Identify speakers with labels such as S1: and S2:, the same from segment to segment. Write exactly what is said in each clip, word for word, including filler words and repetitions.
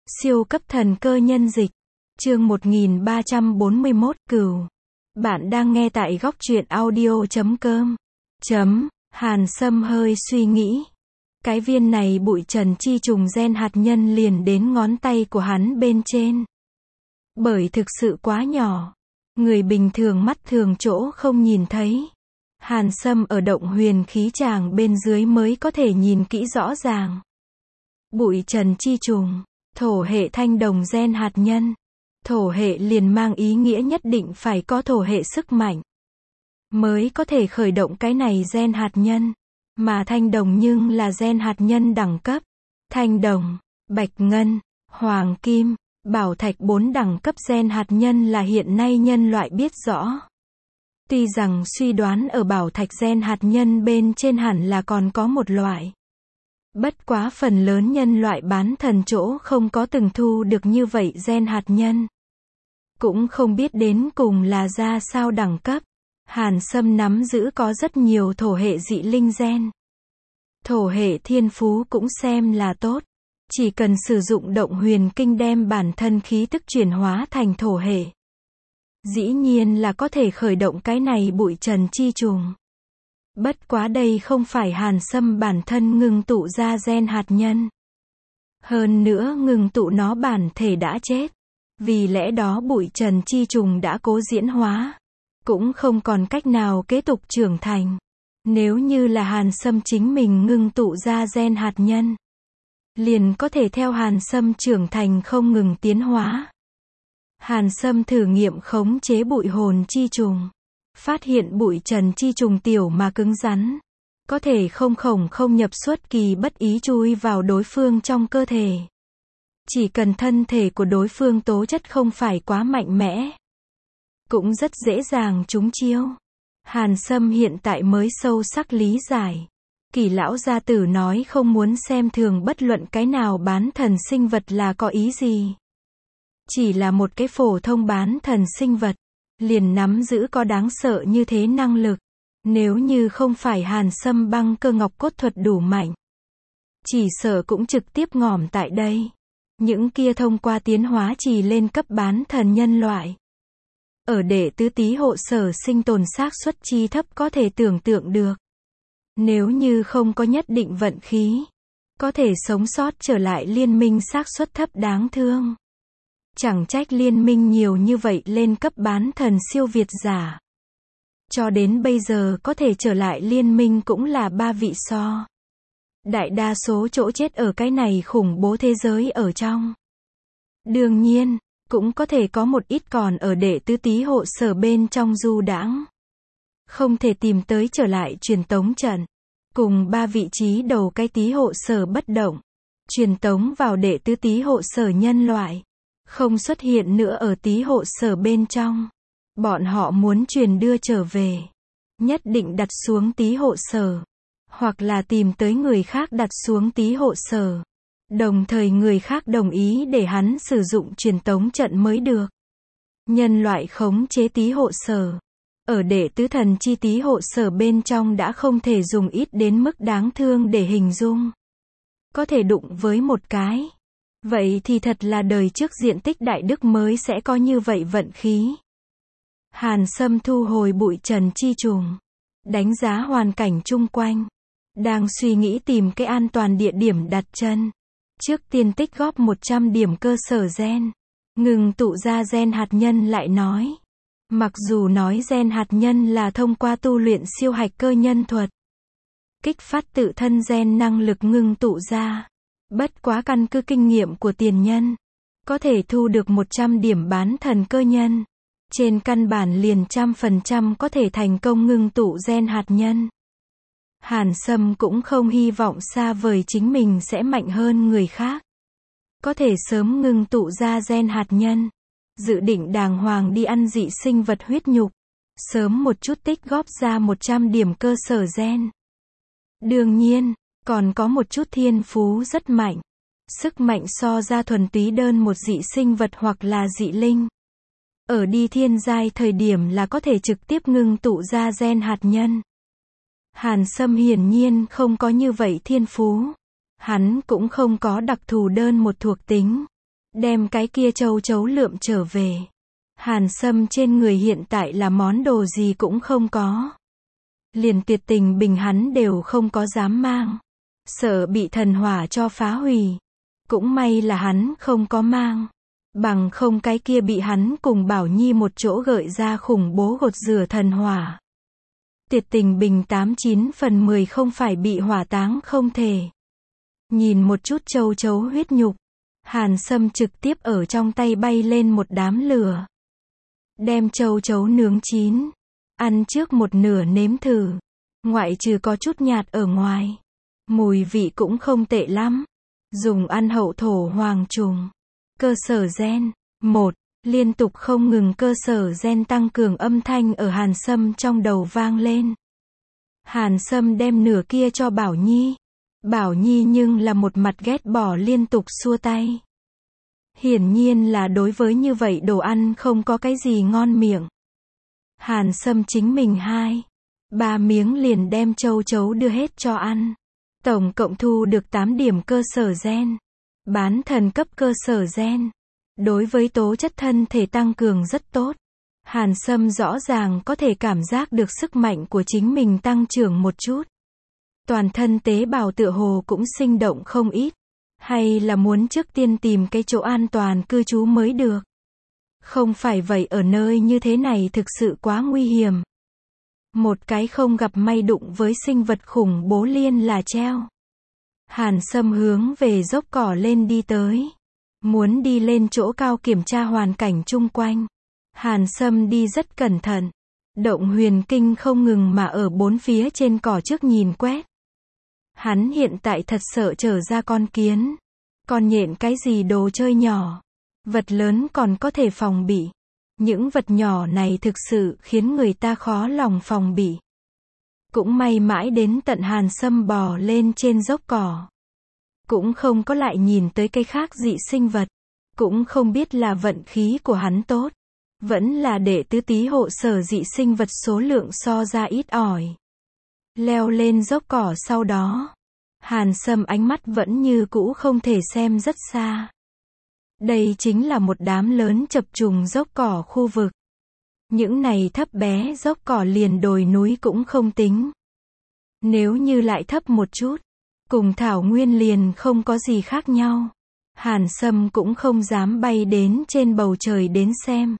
S1: Siêu cấp thần cơ nhân dịch. Chương một nghìn ba trăm bốn mươi mốt, Cừu. Bạn đang nghe tại góc truyện audio chấm com. Chấm, Hàn Sâm hơi suy nghĩ. Cái viên này bụi trần chi trùng gen hạt nhân liền đến ngón tay của hắn bên trên. Bởi thực sự quá nhỏ. Người bình thường mắt thường chỗ không nhìn thấy. Hàn Sâm ở động huyền khí tràng bên dưới mới có thể nhìn kỹ rõ ràng. Bụi trần chi trùng, thổ hệ thanh đồng gen hạt nhân. Thổ hệ liền mang ý nghĩa nhất định phải có thổ hệ sức mạnh mới có thể khởi động cái này gen hạt nhân. Mà thanh đồng nhưng là gen hạt nhân đẳng cấp. Thanh đồng, bạch ngân, hoàng kim, bảo thạch bốn đẳng cấp gen hạt nhân là hiện nay nhân loại biết rõ. Tuy rằng suy đoán ở bảo thạch gen hạt nhân bên trên hẳn là còn có một loại. Bất quá phần lớn nhân loại bán thần chỗ không có từng thu được như vậy gen hạt nhân. Cũng không biết đến cùng là ra sao đẳng cấp. Hàn Sâm nắm giữ có rất nhiều thổ hệ dị linh gen. Thổ hệ thiên phú cũng xem là tốt. Chỉ cần sử dụng động huyền kinh đem bản thân khí tức chuyển hóa thành thổ hệ. Dĩ nhiên là có thể khởi động cái này bụi trần chi trùng. Bất quá đây không phải Hàn Sâm bản thân ngưng tụ ra gen hạt nhân. Hơn nữa ngưng tụ nó bản thể đã chết. Vì lẽ đó bụi trần chi trùng đã cố diễn hóa. Cũng không còn cách nào kế tục trưởng thành. Nếu như là Hàn Sâm chính mình ngưng tụ ra gen hạt nhân, liền có thể theo Hàn Sâm trưởng thành không ngừng tiến hóa. Hàn Sâm thử nghiệm khống chế bụi hồn chi trùng. Phát hiện bụi trần chi trùng tiểu mà cứng rắn. Có thể không khổng không nhập xuất kỳ bất ý chui vào đối phương trong cơ thể. Chỉ cần thân thể của đối phương tố chất không phải quá mạnh mẽ, cũng rất dễ dàng trúng chiêu. Hàn Sâm hiện tại mới sâu sắc lý giải. Kỳ lão gia tử nói không muốn xem thường bất luận cái nào bán thần sinh vật là có ý gì. Chỉ là một cái phổ thông bán thần sinh vật, liền nắm giữ có đáng sợ như thế năng lực. Nếu như không phải Hàn Sâm băng cơ ngọc cốt thuật đủ mạnh, chỉ sợ cũng trực tiếp ngỏm tại đây. Những kia thông qua tiến hóa trì lên cấp bán thần nhân loại. Ở đệ tứ tý hộ sở sinh tồn xác suất chi thấp có thể tưởng tượng được. Nếu như không có nhất định vận khí, có thể sống sót trở lại liên minh xác suất thấp đáng thương. Chẳng trách liên minh nhiều như vậy lên cấp bán thần siêu việt giả. Cho đến bây giờ có thể trở lại liên minh cũng là ba vị so. Đại đa số chỗ chết ở cái này khủng bố thế giới ở trong. Đương nhiên, cũng có thể có một ít còn ở đệ tứ tý hộ sở bên trong du đãng. Không thể tìm tới trở lại truyền tống trận. Cùng ba vị trí đầu cái tý hộ sở bất động. Truyền tống vào đệ tứ tý hộ sở nhân loại. Không xuất hiện nữa ở tý hộ sở bên trong. Bọn họ muốn truyền đưa trở về. Nhất định đặt xuống tý hộ sở. Hoặc là tìm tới người khác đặt xuống tý hộ sở. Đồng thời người khác đồng ý để hắn sử dụng truyền tống trận mới được. Nhân loại khống chế tý hộ sở. Ở đệ tứ thần chi tý hộ sở bên trong đã không thể dùng ít đến mức đáng thương để hình dung. Có thể đụng với một cái. Vậy thì thật là đời trước diện tích đại đức mới sẽ có như vậy vận khí. Hàn Sâm thu hồi bụi trần chi trùng. Đánh giá hoàn cảnh chung quanh. Đang suy nghĩ tìm cái an toàn địa điểm đặt chân. Trước tiên tích góp một trăm điểm cơ sở gen. Ngừng tụ ra gen hạt nhân lại nói. Mặc dù nói gen hạt nhân là thông qua tu luyện siêu hạch cơ nhân thuật. Kích phát tự thân gen năng lực ngừng tụ ra. Bất quá căn cứ kinh nghiệm của tiền nhân. Có thể thu được một trăm điểm bán thần cơ nhân. Trên căn bản liền trăm phần trăm có thể thành công ngừng tụ gen hạt nhân. Hàn Sâm cũng không hy vọng xa vời chính mình sẽ mạnh hơn người khác. Có thể sớm ngưng tụ ra gen hạt nhân. Dự định đàng hoàng đi ăn dị sinh vật huyết nhục. Sớm một chút tích góp ra một trăm điểm cơ sở gen. Đương nhiên, còn có một chút thiên phú rất mạnh. Sức mạnh so ra thuần túy đơn một dị sinh vật hoặc là dị linh. Ở đi thiên giai thời điểm là có thể trực tiếp ngưng tụ ra gen hạt nhân. Hàn Sâm hiển nhiên không có như vậy thiên phú. Hắn cũng không có đặc thù đơn một thuộc tính. Đem cái kia châu chấu lượm trở về. Hàn Sâm trên người hiện tại là món đồ gì cũng không có. Liền tuyệt tình bình hắn đều không có dám mang. Sợ bị thần hỏa cho phá hủy. Cũng may là hắn không có mang. Bằng không cái kia bị hắn cùng Bảo Nhi một chỗ gợi ra khủng bố gột rửa thần hỏa. Tuyệt tình bình tám chín phần mười không phải bị hỏa táng không thể. Nhìn một chút châu chấu huyết nhục. Hàn Sâm trực tiếp ở trong tay bay lên một đám lửa. Đem châu chấu nướng chín. Ăn trước một nửa nếm thử. Ngoại trừ có chút nhạt ở ngoài. Mùi vị cũng không tệ lắm. Dùng ăn hậu thổ hoàng trùng. Cơ sở gen. một. Liên tục không ngừng cơ sở gen tăng cường âm thanh ở Hàn Sâm trong đầu vang lên. Hàn Sâm đem nửa kia cho Bảo Nhi. Bảo Nhi nhưng là một mặt ghét bỏ liên tục xua tay. Hiển nhiên là đối với như vậy đồ ăn không có cái gì ngon miệng. Hàn Sâm chính mình hai, ba miếng liền đem châu chấu đưa hết cho ăn. Tổng cộng thu được tám điểm cơ sở gen. Bán thần cấp cơ sở gen. Đối với tố chất thân thể tăng cường rất tốt. Hàn Sâm rõ ràng có thể cảm giác được sức mạnh của chính mình tăng trưởng một chút. Toàn thân tế bào tựa hồ cũng sinh động không ít. Hay là muốn trước tiên tìm cái chỗ an toàn cư trú mới được. Không phải vậy ở nơi như thế này thực sự quá nguy hiểm. Một cái không gặp may đụng với sinh vật khủng bố liên là treo. Hàn Sâm hướng về dốc cỏ lên đi tới. Muốn đi lên chỗ cao kiểm tra hoàn cảnh chung quanh. Hàn Sâm đi rất cẩn thận. Động huyền kinh không ngừng mà ở bốn phía trên cỏ trước nhìn quét. Hắn hiện tại thật sợ trở ra con kiến. Con nhện cái gì đồ chơi nhỏ. Vật lớn còn có thể phòng bị. Những vật nhỏ này thực sự khiến người ta khó lòng phòng bị. Cũng may mãi đến tận Hàn Sâm bò lên trên dốc cỏ. Cũng không có lại nhìn tới cây khác dị sinh vật. Cũng không biết là vận khí của hắn tốt. Vẫn là để tứ tí hộ sở dị sinh vật số lượng so ra ít ỏi. Leo lên dốc cỏ sau đó. Hàn Sâm ánh mắt vẫn như cũ không thể xem rất xa. Đây chính là một đám lớn chập trùng dốc cỏ khu vực. Những này thấp bé dốc cỏ liền đồi núi cũng không tính. Nếu như lại thấp một chút, cùng thảo nguyên liền không có gì khác nhau. Hàn Sâm cũng không dám bay đến trên bầu trời đến xem.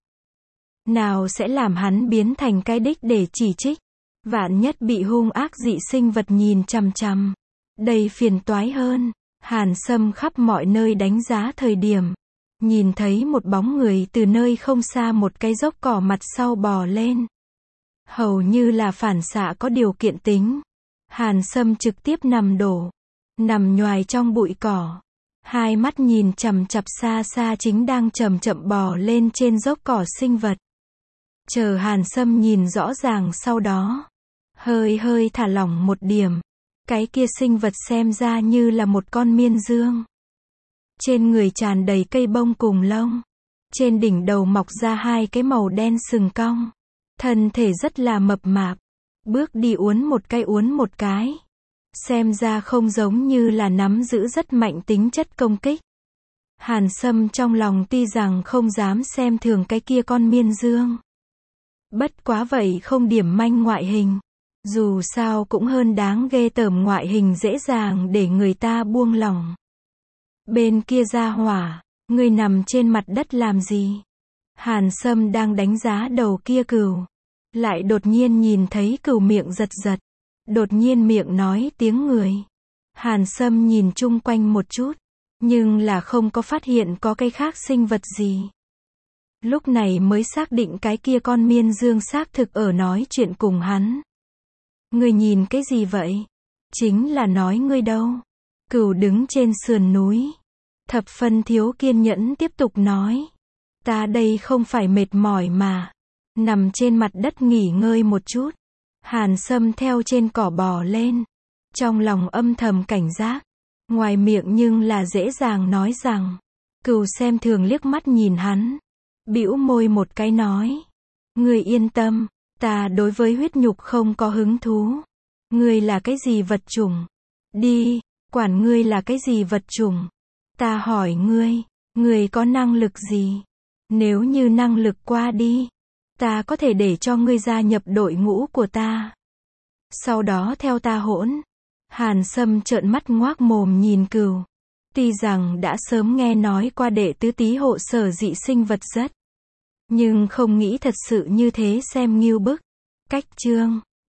S1: Nào sẽ làm hắn biến thành cái đích để chỉ trích. Vạn nhất bị hung ác dị sinh vật nhìn chằm chằm. Đây phiền toái hơn. Hàn Sâm khắp mọi nơi đánh giá thời điểm. Nhìn thấy một bóng người từ nơi không xa một cái dốc cỏ mặt sau bò lên. Hầu như là phản xạ có điều kiện tính. Hàn Sâm trực tiếp nằm đổ. Nằm nhoài trong bụi cỏ. Hai mắt nhìn chằm chằm xa xa chính đang chậm chậm bò lên trên dốc cỏ sinh vật. Chờ Hàn Sâm nhìn rõ ràng sau đó. Hơi hơi thả lỏng một điểm. Cái kia sinh vật xem ra như là một con miên dương. Trên người tràn đầy cây bông cùng lông. Trên đỉnh đầu mọc ra hai cái màu đen sừng cong. Thân thể rất là mập mạp. Bước đi uốn một cái uốn một cái. Xem ra không giống như là nắm giữ rất mạnh tính chất công kích. Hàn Sâm trong lòng tuy rằng không dám xem thường cái kia con miên dương. Bất quá vậy không điểm manh ngoại hình. Dù sao cũng hơn đáng ghê tởm ngoại hình dễ dàng để người ta buông lỏng. Bên kia ra hỏa, ngươi nằm trên mặt đất làm gì? Hàn Sâm đang đánh giá đầu kia cừu. Lại đột nhiên nhìn thấy cừu miệng giật giật. Đột nhiên miệng nói tiếng người. Hàn Sâm nhìn chung quanh một chút. Nhưng là không có phát hiện có cái khác sinh vật gì. Lúc này mới xác định cái kia con miên dương xác thực ở nói chuyện cùng hắn. Ngươi nhìn cái gì vậy? Chính là nói ngươi đâu. Cừu đứng trên sườn núi. Thập phân thiếu kiên nhẫn tiếp tục nói. Ta đây không phải mệt mỏi mà. Nằm trên mặt đất nghỉ ngơi một chút. Hàn Sâm theo trên cỏ bò lên. Trong lòng âm thầm cảnh giác. Ngoài miệng nhưng là dễ dàng nói rằng. Cừu xem thường liếc mắt nhìn hắn. Bĩu môi một cái nói. Ngươi yên tâm. Ta đối với huyết nhục không có hứng thú. Ngươi là cái gì vật chủng? Đi, quản ngươi là cái gì vật chủng? Ta hỏi ngươi, Ngươi có năng lực gì? Nếu như năng lực qua đi, ta có thể để cho ngươi gia nhập đội ngũ của ta. Sau đó theo ta hỗn. Hàn Sâm trợn mắt ngoác mồm nhìn Cửu. Tuy rằng đã sớm nghe nói qua đệ tứ tí hộ sở dị sinh vật rất, nhưng không nghĩ thật sự như thế xem ngưu bức. Cách chương